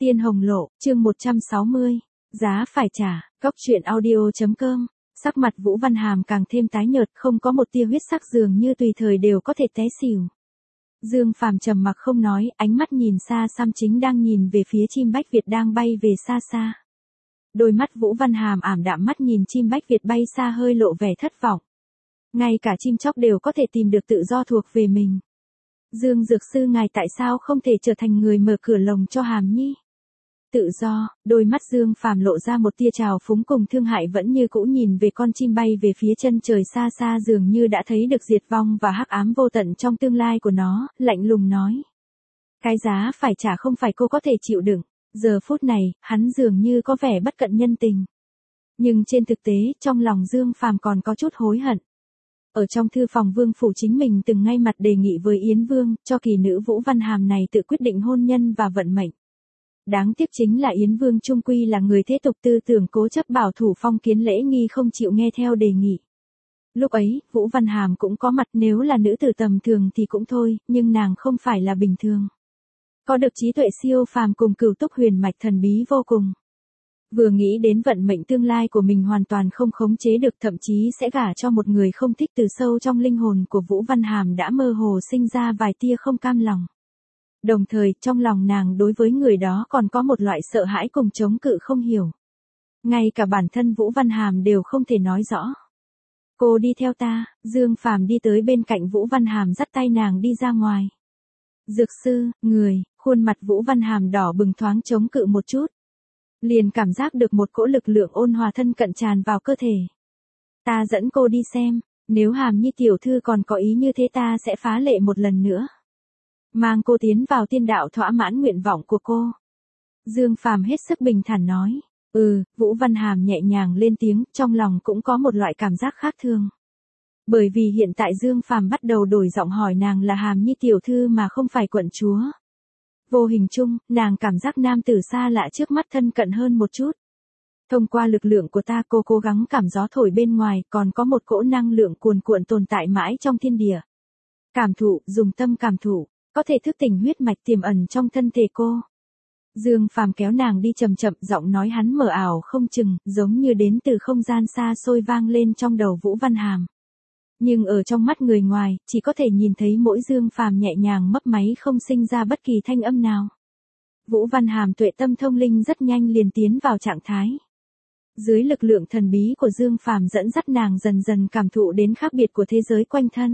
Tiên Hồng Lộ, chương 160. Giá phải trả, góc truyện audio.com. Sắc mặt Vũ Văn Hàm càng thêm tái nhợt, không có một tia huyết sắc, dường như tùy thời đều có thể té xỉu. Dương Phàm trầm mặc không nói, ánh mắt nhìn xa xăm, chính đang nhìn về phía chim bách Việt đang bay về xa xa. Đôi mắt Vũ Văn Hàm ảm đạm, mắt nhìn chim bách Việt bay xa hơi lộ vẻ thất vọng. Ngay cả chim chóc đều có thể tìm được tự do thuộc về mình. Dương Dược Sư, ngài tại sao không thể trở thành người mở cửa lồng cho Hàm Nhi? Tự do, đôi mắt Dương Phàm lộ ra một tia trào phúng cùng thương hại, vẫn như cũ nhìn về con chim bay về phía chân trời xa xa, dường như đã thấy được diệt vong và hắc ám vô tận trong tương lai của nó, lạnh lùng nói. Cái giá phải trả không phải cô có thể chịu đựng. Giờ phút này, hắn dường như có vẻ bất cận nhân tình. Nhưng trên thực tế, trong lòng Dương Phàm còn có chút hối hận. Ở trong thư phòng Vương phủ, chính mình từng ngay mặt đề nghị với Yến Vương, cho kỳ nữ Vũ Văn Hàm này tự quyết định hôn nhân và vận mệnh. Đáng tiếc chính là Yến Vương trung quy là người thế tục, tư tưởng cố chấp bảo thủ, phong kiến lễ nghi, không chịu nghe theo đề nghị. Lúc ấy, Vũ Văn Hàm cũng có mặt, nếu là nữ tử tầm thường thì cũng thôi, nhưng nàng không phải là bình thường. Có được trí tuệ siêu phàm cùng cửu túc huyền mạch thần bí vô cùng. Vừa nghĩ đến vận mệnh tương lai của mình hoàn toàn không khống chế được, thậm chí sẽ gả cho một người không thích, từ sâu trong linh hồn của Vũ Văn Hàm đã mơ hồ sinh ra vài tia không cam lòng. Đồng thời, trong lòng nàng đối với người đó còn có một loại sợ hãi cùng chống cự không hiểu. Ngay cả bản thân Vũ Văn Hàm đều không thể nói rõ. Cô đi theo ta. Dương Phàm đi tới bên cạnh Vũ Văn Hàm, dắt tay nàng đi ra ngoài. Dược sư, người, khuôn mặt Vũ Văn Hàm đỏ bừng, thoáng chống cự một chút. Liền cảm giác được một cỗ lực lượng ôn hòa thân cận tràn vào cơ thể. Ta dẫn cô đi xem, nếu Hàm Nhi tiểu thư còn có ý như thế, ta sẽ phá lệ một lần nữa. Mang cô tiến vào tiên đạo, thỏa mãn nguyện vọng của cô. Dương Phàm hết sức bình thản nói. Vũ Văn Hàm nhẹ nhàng lên tiếng, trong lòng cũng có một loại cảm giác khác thường. Bởi vì hiện tại Dương Phàm bắt đầu đổi giọng hỏi nàng là Hàm Nhi tiểu thư mà không phải quận chúa. Vô hình chung, nàng cảm giác nam tử xa lạ trước mắt thân cận hơn một chút. Thông qua lực lượng của ta, cô cố gắng cảm gió thổi bên ngoài, còn có một cỗ năng lượng cuồn cuộn tồn tại mãi trong thiên địa. Cảm thụ, dùng tâm cảm thụ, có thể thức tỉnh huyết mạch tiềm ẩn trong thân thể cô. Dương Phàm kéo nàng đi chậm chậm, giọng nói hắn mờ ảo không chừng, giống như đến từ không gian xa xôi, vang lên trong đầu Vũ Văn Hàm. Nhưng ở trong mắt người ngoài, chỉ có thể nhìn thấy mỗi Dương Phàm nhẹ nhàng mấp máy, không sinh ra bất kỳ thanh âm nào. Vũ Văn Hàm tuệ tâm thông linh, rất nhanh liền tiến vào trạng thái. Dưới lực lượng thần bí của Dương Phàm dẫn dắt nàng dần dần cảm thụ đến khác biệt của thế giới quanh thân.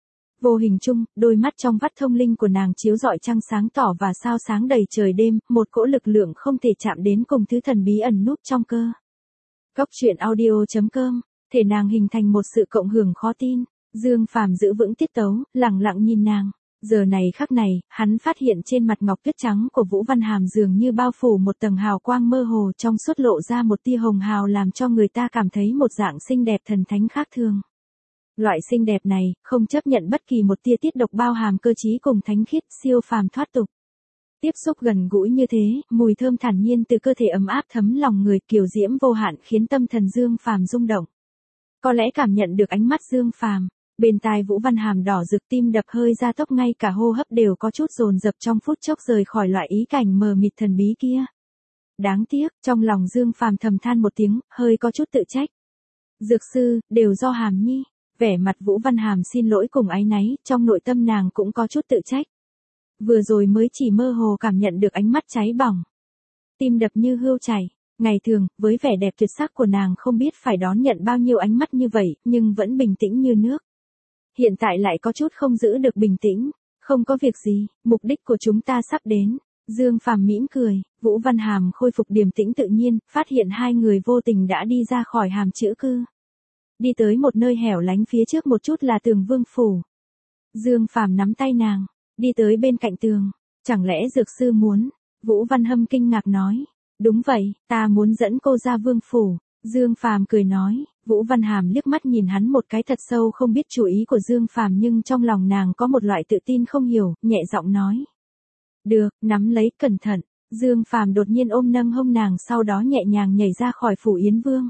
Vô hình chung, đôi mắt trong vắt thông linh của nàng chiếu rọi trăng sáng tỏ và sao sáng đầy trời đêm, một cỗ lực lượng không thể chạm đến cùng thứ thần bí ẩn núp trong cơ. Góc truyện audio.com. Thể nàng hình thành một sự cộng hưởng khó tin. Dương Phàm giữ vững tiết tấu, lặng lặng nhìn nàng. Giờ này khắc này, hắn phát hiện trên mặt ngọc tuyết trắng của Vũ Văn Hàm dường như bao phủ một tầng hào quang mơ hồ, trong suốt lộ ra một tia hồng hào, làm cho người ta cảm thấy một dạng xinh đẹp thần thánh khác thường. Loại xinh đẹp này, không chấp nhận bất kỳ một tia tiết độc, bao hàm cơ trí cùng thánh khiết, siêu phàm thoát tục. Tiếp xúc gần gũi như thế, mùi thơm thản nhiên từ cơ thể ấm áp thấm lòng người, kiều diễm vô hạn, khiến tâm thần Dương Phàm rung động. Có lẽ cảm nhận được ánh mắt Dương Phàm, bên tai Vũ Văn Hàm đỏ rực, tim đập hơi gia tốc, ngay cả hô hấp đều có chút dồn dập, trong phút chốc rời khỏi loại ý cảnh mờ mịt thần bí kia. Đáng tiếc, trong lòng Dương Phàm thầm than một tiếng, hơi có chút tự trách. Dược sư, đều do Hàm Nhi. Vẻ mặt Vũ Văn Hàm xin lỗi cùng áy náy, trong nội tâm nàng cũng có chút tự trách. Vừa rồi mới chỉ mơ hồ cảm nhận được ánh mắt cháy bỏng. Tim đập như hươu chảy. Ngày thường, với vẻ đẹp tuyệt sắc của nàng, không biết phải đón nhận bao nhiêu ánh mắt như vậy, nhưng vẫn bình tĩnh như nước. Hiện tại lại có chút không giữ được bình tĩnh. Không có việc gì, mục đích của chúng ta sắp đến. Dương Phàm mỉm cười. Vũ Văn Hàm khôi phục điềm tĩnh tự nhiên, phát hiện hai người vô tình đã đi ra khỏi Hàm Chữ Cư. Đi tới một nơi hẻo lánh, phía trước một chút là tường Vương phủ. Dương Phàm nắm tay nàng, đi tới bên cạnh tường. Chẳng lẽ dược sư muốn? Vũ Văn Hâm kinh ngạc nói. Đúng vậy, ta muốn dẫn cô ra Vương phủ. Dương Phàm cười nói. Vũ Văn Hàm liếc mắt nhìn hắn một cái thật sâu, không biết chủ ý của Dương Phàm, nhưng trong lòng nàng có một loại tự tin không hiểu, nhẹ giọng nói. Được, nắm lấy, cẩn thận. Dương Phàm đột nhiên ôm nâng hông nàng, sau đó nhẹ nhàng nhảy ra khỏi phủ Yến Vương.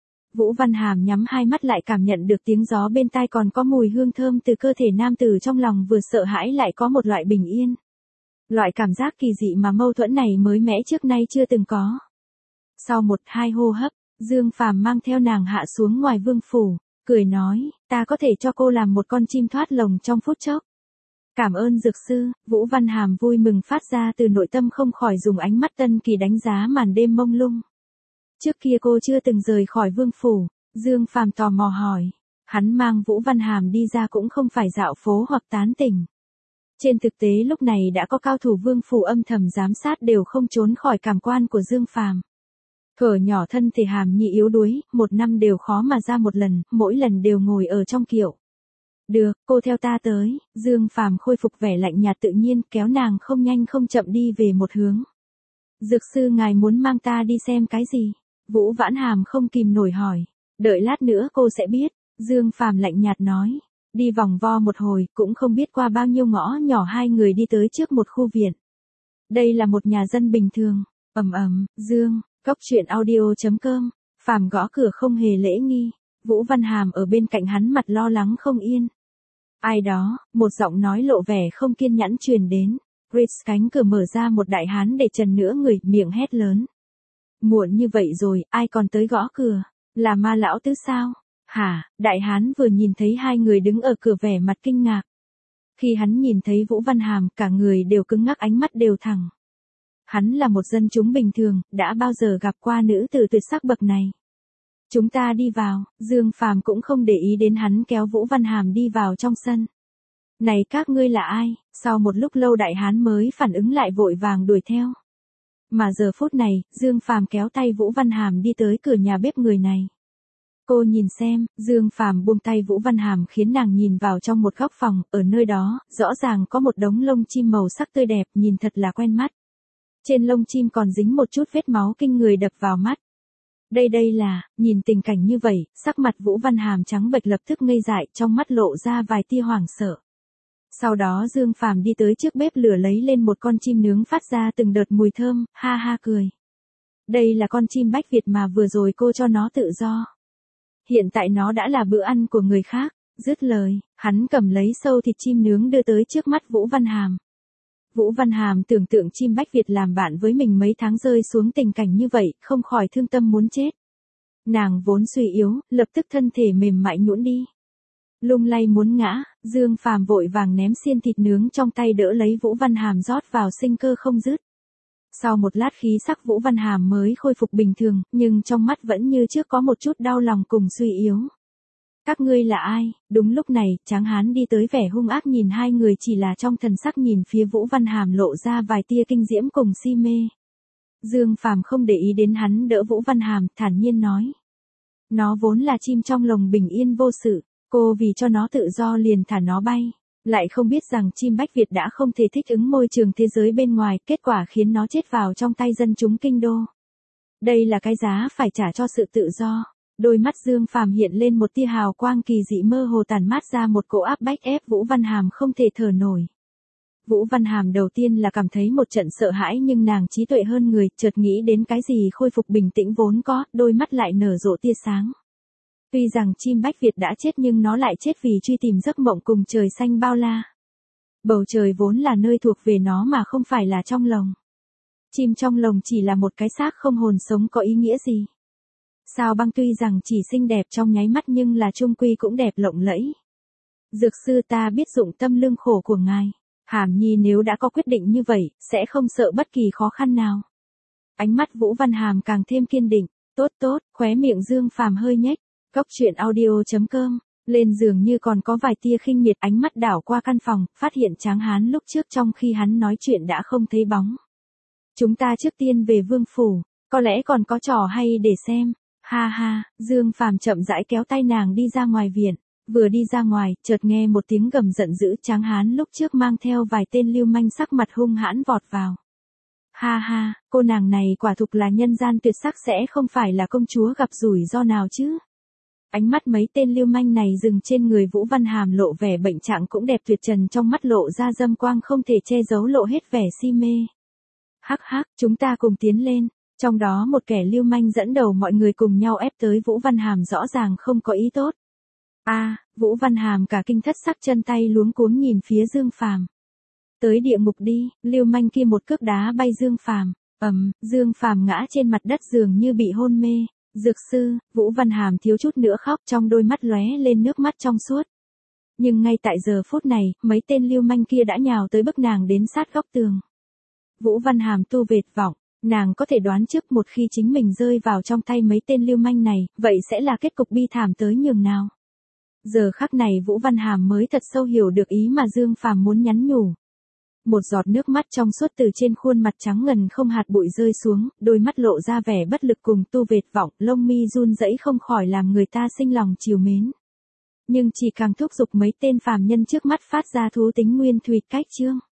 Vũ Văn Hàm nhắm hai mắt lại, cảm nhận được tiếng gió bên tai, còn có mùi hương thơm từ cơ thể nam tử, trong lòng vừa sợ hãi lại có một loại bình yên. Loại cảm giác kỳ dị mà mâu thuẫn này mới mẻ trước nay chưa từng có. Sau 1-2 hô hấp, Dương Phàm mang theo nàng hạ xuống ngoài vương phủ, cười nói, ta có thể cho cô làm một con chim thoát lồng trong phút chốc. Cảm ơn dược sư, Vũ Văn Hàm vui mừng phát ra từ nội tâm không khỏi dùng ánh mắt tân kỳ đánh giá màn đêm mông lung. Trước kia cô chưa từng rời khỏi vương phủ, Dương Phàm tò mò hỏi. Hắn mang Vũ Văn Hàm đi ra cũng không phải dạo phố hoặc tán tỉnh. Trên thực tế lúc này đã có cao thủ vương phủ âm thầm giám sát đều không trốn khỏi cảm quan của Dương Phàm. Thuở nhỏ thân thể Hàm Nhi yếu đuối, 1 năm đều khó mà ra một lần, mỗi lần đều ngồi ở trong kiệu. Được, cô theo ta tới, Dương Phàm khôi phục vẻ lạnh nhạt tự nhiên kéo nàng không nhanh không chậm đi về một hướng. Dược sư ngài muốn mang ta đi xem cái gì? Vũ Vãn Hàm không kìm nổi hỏi. Đợi lát nữa cô sẽ biết, Dương Phàm lạnh nhạt nói. Đi vòng vo một hồi, cũng không biết qua bao nhiêu ngõ nhỏ hai người đi tới trước một khu viện. Đây là một nhà dân bình thường. Dương, Cốc truyện audio.com, Phàm gõ cửa không hề lễ nghi. Vũ Văn Hàm ở bên cạnh hắn mặt lo lắng không yên. Ai đó, một giọng nói lộ vẻ không kiên nhẫn truyền đến. Chris cánh cửa mở ra một đại hán để trần nửa người, miệng hét lớn. Muộn như vậy rồi, ai còn tới gõ cửa? Là Ma lão tứ sao? Hả? Đại hán vừa nhìn thấy hai người đứng ở cửa vẻ mặt kinh ngạc. Khi hắn nhìn thấy Vũ Văn Hàm, cả người đều cứng ngắc, ánh mắt đều thẳng. Hắn là một dân chúng bình thường, đã bao giờ gặp qua nữ tử tuyệt sắc bậc này. Chúng ta đi vào, Dương Phàm cũng không để ý đến hắn kéo Vũ Văn Hàm đi vào trong sân. Này các ngươi là ai? Sau một lúc lâu đại hán mới phản ứng lại vội vàng đuổi theo. Mà giờ phút này, Dương Phàm kéo tay Vũ Văn Hàm đi tới cửa nhà bếp người này. Cô nhìn xem, Dương Phàm buông tay Vũ Văn Hàm khiến nàng nhìn vào trong một góc phòng, ở nơi đó, rõ ràng có một đống lông chim màu sắc tươi đẹp, nhìn thật là quen mắt. Trên lông chim còn dính một chút vết máu kinh người đập vào mắt. Đây là, nhìn tình cảnh như vậy, sắc mặt Vũ Văn Hàm trắng bệch lập tức ngây dại, trong mắt lộ ra vài tia hoảng sợ. Sau đó Dương Phàm đi tới trước bếp lửa lấy lên một con chim nướng phát ra từng đợt mùi thơm, ha ha cười. Đây là con chim Bách Việt mà vừa rồi cô cho nó tự do. Hiện tại nó đã là bữa ăn của người khác, dứt lời, hắn cầm lấy sâu thịt chim nướng đưa tới trước mắt Vũ Văn Hàm. Vũ Văn Hàm tưởng tượng chim Bách Việt làm bạn với mình mấy tháng rơi xuống tình cảnh như vậy, không khỏi thương tâm muốn chết. Nàng vốn suy yếu, lập tức thân thể mềm mại nhũn đi. Lung lay muốn ngã, Dương Phàm vội vàng ném xiên thịt nướng trong tay đỡ lấy Vũ Văn Hàm rót vào sinh cơ không dứt. Sau một lát khí sắc Vũ Văn Hàm mới khôi phục bình thường, nhưng trong mắt vẫn như trước có một chút đau lòng cùng suy yếu. Các ngươi là ai? Đúng lúc này, tráng hán đi tới vẻ hung ác nhìn hai người, chỉ là trong thần sắc nhìn phía Vũ Văn Hàm lộ ra vài tia kinh diễm cùng si mê. Dương Phàm không để ý đến hắn đỡ Vũ Văn Hàm, thản nhiên nói. Nó vốn là chim trong lồng bình yên vô sự, cô vì cho nó tự do liền thả nó bay. Lại không biết rằng chim Bách Việt đã không thể thích ứng môi trường thế giới bên ngoài, kết quả khiến nó chết vào trong tay dân chúng kinh đô. Đây là cái giá phải trả cho sự tự do. Đôi mắt Dương Phàm hiện lên một tia hào quang kỳ dị mơ hồ tản mát ra một cỗ áp bách ép Vũ Văn Hàm không thể thở nổi. Vũ Văn Hàm đầu tiên là cảm thấy một trận sợ hãi nhưng nàng trí tuệ hơn người, chợt nghĩ đến cái gì khôi phục bình tĩnh vốn có, đôi mắt lại nở rộ tia sáng. Tuy rằng chim Bách Việt đã chết nhưng nó lại chết vì truy tìm giấc mộng cùng trời xanh bao la. Bầu trời vốn là nơi thuộc về nó mà không phải là trong lồng. Chim trong lồng chỉ là một cái xác không hồn sống có ý nghĩa gì. Sao Băng tuy rằng chỉ xinh đẹp trong nháy mắt nhưng là chung quy cũng đẹp lộng lẫy. Dược sư ta biết dụng tâm lương khổ của ngài. Hàm Nhi nếu đã có quyết định như vậy, sẽ không sợ bất kỳ khó khăn nào. Ánh mắt Vũ Văn Hàm càng thêm kiên định. Tốt, khóe miệng Dương Phàm hơi nhếch. Cốc truyện audio.com, lên giường như còn có vài tia khinh miệt, ánh mắt đảo qua căn phòng, phát hiện tráng hán lúc trước trong khi hắn nói chuyện đã không thấy bóng. Chúng ta trước tiên về vương phủ, có lẽ còn có trò hay để xem. Ha ha, Dương Phàm chậm rãi kéo tay nàng đi ra ngoài viện. Vừa đi ra ngoài, chợt nghe một tiếng gầm giận dữ, tráng hán lúc trước mang theo vài tên lưu manh sắc mặt hung hãn vọt vào. Ha ha, cô nàng này quả thực là nhân gian tuyệt sắc, sẽ không phải là công chúa gặp rủi ro nào chứ. Ánh mắt mấy tên lưu manh này dừng trên người Vũ Văn Hàm, lộ vẻ bệnh trạng cũng đẹp tuyệt trần, trong mắt lộ ra dâm quang không thể che giấu, lộ hết vẻ si mê. Hắc hắc, chúng ta cùng tiến lên. Trong đó một kẻ lưu manh dẫn đầu mọi người cùng nhau ép tới Vũ Văn Hàm, rõ ràng không có ý tốt. Vũ Văn Hàm cả kinh thất sắc, chân tay luống cuống nhìn phía Dương Phàm. Tới địa ngục đi, lưu manh kia một cước đá bay Dương Phàm. Dương Phàm ngã trên mặt đất dường như bị hôn mê. Dược sư, Vũ Văn Hàm thiếu chút nữa khóc, trong đôi mắt lóe lên nước mắt trong suốt. Nhưng ngay tại giờ phút này, mấy tên lưu manh kia đã nhào tới bức nàng đến sát góc tường. Vũ Văn Hàm tu vệt vọng, nàng có thể đoán trước một khi chính mình rơi vào trong tay mấy tên lưu manh này, vậy sẽ là kết cục bi thảm tới nhường nào. Giờ khắc này Vũ Văn Hàm mới thật sâu hiểu được ý mà Dương Phàm muốn nhắn nhủ. Một giọt nước mắt trong suốt từ trên khuôn mặt trắng ngần không hạt bụi rơi xuống, đôi mắt lộ ra vẻ bất lực cùng tu vệt vọng, lông mi run rẩy không khỏi làm người ta sinh lòng trìu mến. Nhưng chỉ càng thúc giục mấy tên phàm nhân trước mắt phát ra thú tính nguyên thùy cách chương.